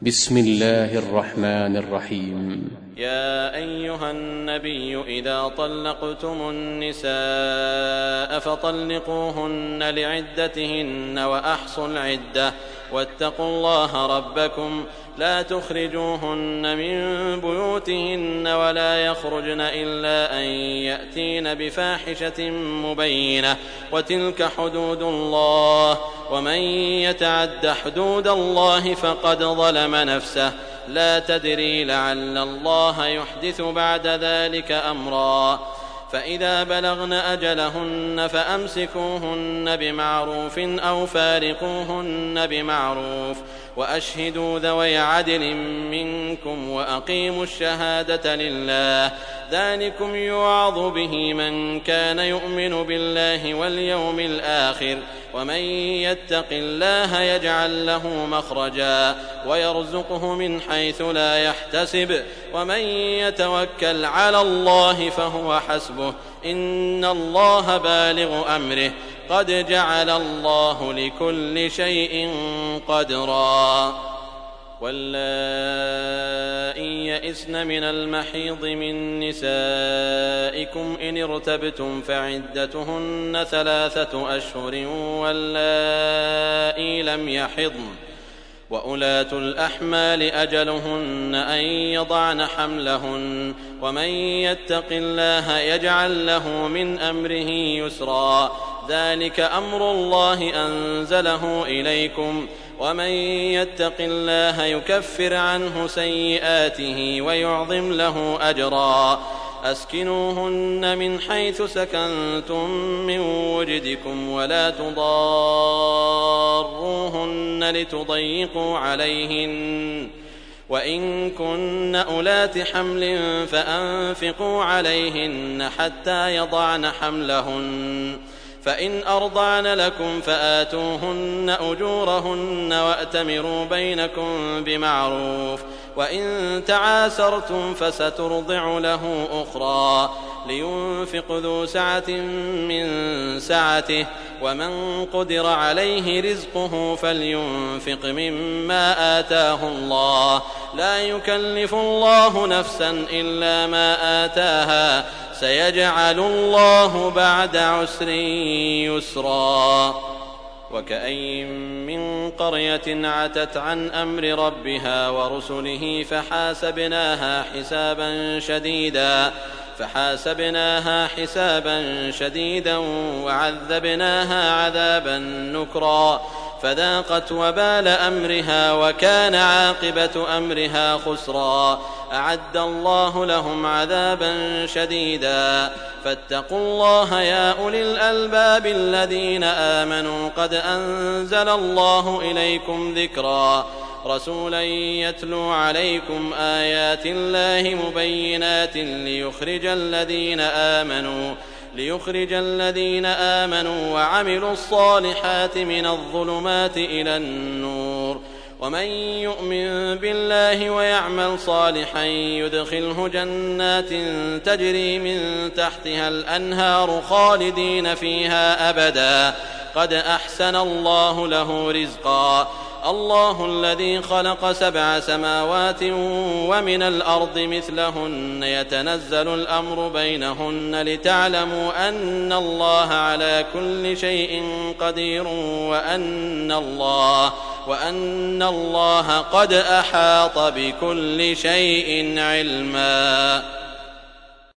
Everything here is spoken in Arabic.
بسم الله الرحمن الرحيم. يا أيها النبي إذا طلقتم النساء فطلقوهن لعدتهن وأحصوا العدة واتقوا الله ربكم لا تخرجوهن من بيوتهن ولا يخرجن إلا أن يأتين بفاحشة مبينة وتلك حدود الله ومن يتعد حدود الله فقد ظلم نفسه لا تدري لعل الله يحدث بعد ذلك أمرا فإذا بلغن أجلهن فأمسكوهن بمعروف أو فارقوهن بمعروف وأشهدوا ذوي عدل منكم وأقيموا الشهادة لله ذلكم يوعظ به من كان يؤمن بالله واليوم الآخر ومن يتق الله يجعل له مخرجا ويرزقه من حيث لا يحتسب ومن يتوكل على الله فهو حسبه إن الله بالغ أمره قد جعل الله لكل شيء قدرا واللائي يئسن من المحيض من نسائكم إن ارتبتم فعدتهن 3 أشهر واللائي لم يحضن وأولاة الأحمال أجلهن أن يضعن حملهن ومن يتق الله يجعل له من أمره يسرا ذلك أمر الله أنزله إليكم ومن يتق الله يكفر عنه سيئاته ويعظم له أجرا أسكنوهن من حيث سكنتم من وجدكم ولا تضاروهن لتضيقوا عليهن وإن كن أولات حمل فأنفقوا عليهن حتى يضعن حملهن فإن أرضعن لكم فآتوهن أجورهن وأتمروا بينكم بمعروف وإن تعاسرتم فسترضع له أخرى لينفق ذو سعة من سعته ومن قدر عليه رزقه فلينفق مما آتاه الله لا يكلف الله نفسا إلا ما آتاها سيجعل الله بعد عسر يسرا وكأين من قرية عتت عن أمر ربها ورسله فحاسبناها حسابا شديدا وعذبناها عذابا نكرا فذاقت وبال أمرها وكان عاقبة أمرها خسرا أعد الله لهم عذابا شديدا فاتقوا الله يا أولي الألباب الذين آمنوا قد أنزل الله إليكم ذكرا رسولا يتلو عليكم آيات الله مبينات ليخرج الذين آمنوا وعملوا الصالحات من الظلمات إلى النور ومن يؤمن بالله ويعمل صالحا يدخله جنات تجري من تحتها الأنهار خالدين فيها أبدا قد أحسن الله له رزقا الله الذي خلق 7 سماوات ومن الأرض مثلهن يتنزل الأمر بينهن لتعلموا أن الله على كل شيء قدير وأن الله قد أحاط بكل شيء علما.